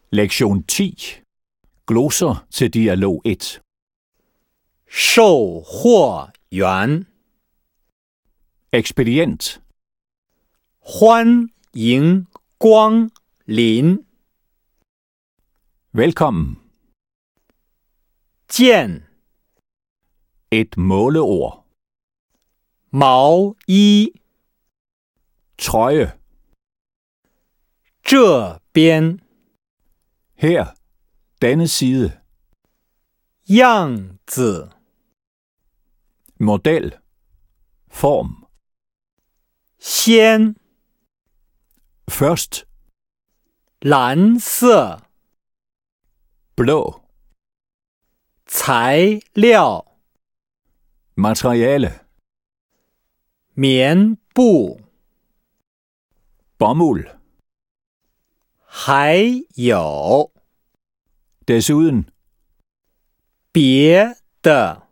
Lektion 10. Glosser til dialog 1. 售货员， Ekspedient. 欢迎光临。 Velkommen. 件， Et måleord. 毛衣。 Trøje. 这边， Her. Denne side. 样子。 Model. Form. 先， Først. 蓝色。 Blå. 材料， Materiale. 棉布。 Bomuld. 还有 Desuden. 别的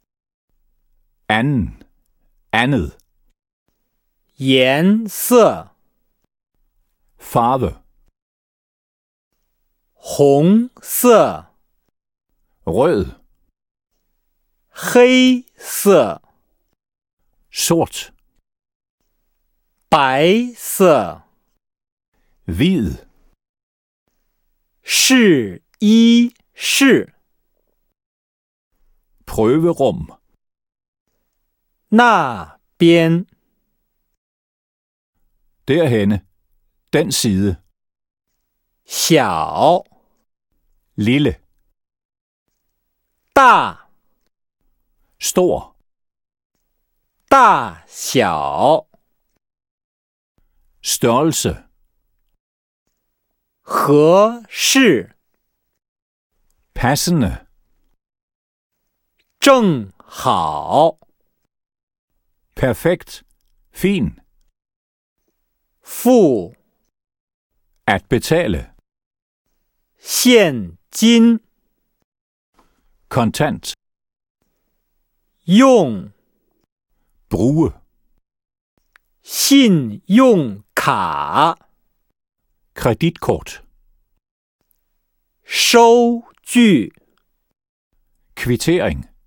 Anden. Andet. 颜色， Farve. 红色、 Rød. 黑色、 Sort. 白色。 Hvid. 试衣室， Prøverum. 那边 Derhenne. Den side. 小、 Lille. 大、 Stor. 大小。 Størrelse. 合适， Passende. 正好。 Perfekt. Fin. 付 At betale. 现金， Kontant. 用 Bruge. 信用卡， Kreditkort. 收据。 Kvittering.